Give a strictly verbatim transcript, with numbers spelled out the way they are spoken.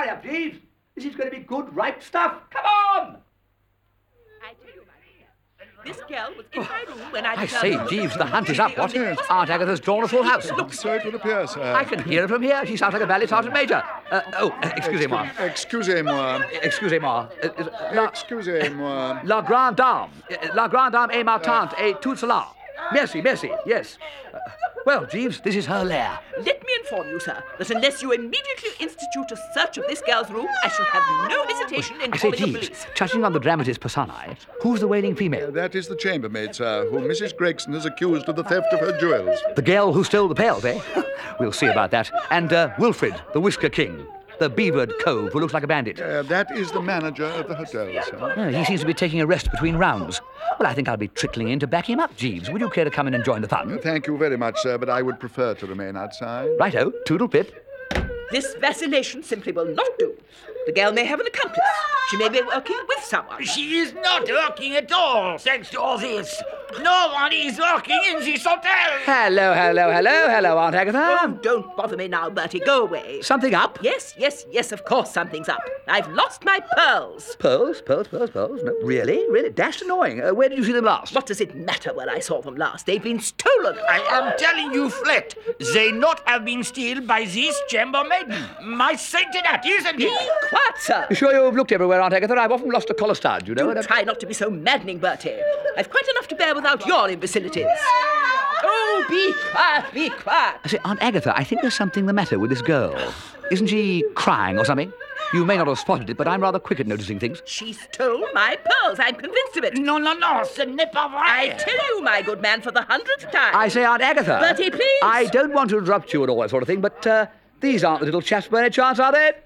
Hurry up, Jeeves. This is going to be good, ripe stuff. Come on! I tell you, my dear, this girl was in my room when I... I say, Jeeves, the hunt is up, what? Aunt Agatha's drawn a full house. Look, So it would appear, sir. I can hear her from here. She sounds like a ballet sergeant major. Uh, oh, excusez-moi. Excusez-moi. Excusez-moi. Uh, uh, la, Excusez-moi. la grande dame. Uh, La grande dame est ma tante et tout cela. Merci, merci, yes. Uh, well, Jeeves, this is her lair. Let me inform you, sir, that unless you immediately institute a search of this girl's room, I shall have no hesitation in I say, calling the Jeeves, police. touching on the dramatis personae, who's the wailing female? That is the chambermaid, sir, whom Missus Gregson has accused of the theft of her jewels. The girl who stole the pails, eh? We'll see about that. And uh, Wilfred, the Whisker King. The beavered cove who looks like a bandit. Uh, that is the manager of the hotel, sir. Oh, he seems to be taking a rest between rounds. Well, I think I'll be trickling in to back him up, Jeeves. Would you care to come in and join the fun? Thank you very much, sir, but I would prefer to remain outside. Righto, toodle pip. This vacillation simply will not do. The girl may have an accomplice. She may be working with someone. She is not working at all, thanks to all this. No one is working in this hotel. Hello, hello, hello, hello, Aunt Agatha. Oh, don't bother me now, Bertie. Go away. Something up? Yes, yes, yes, of course something's up. I've lost my pearls. Pearls, pearls, pearls, pearls. No, really? Really? Dashed annoying. Uh, where did you see them last? What does it matter where I saw them last? They've been stolen. I am telling you flat, they not have been stolen by this chambermaid. My sainted hat, isn't Be it? quiet, sir. You sure you've looked everywhere, Aunt Agatha? I've often lost a collar stud, you know. Do and I- try not to be so maddening, Bertie. I've quite enough to bear without your imbecilities. Oh, be quiet, be quiet. I say, Aunt Agatha, I think there's something the matter with this girl. Isn't she crying or something? You may not have spotted it, but I'm rather quick at noticing things. She stole my pearls. I'm convinced of it. No, no, no, ce n'est pas I vrai. tell you, my good man, for the hundredth time. I say, Aunt Agatha. Bertie, please. I don't want to interrupt you and all that sort of thing, but uh, these aren't the little chaps by any chance, are they?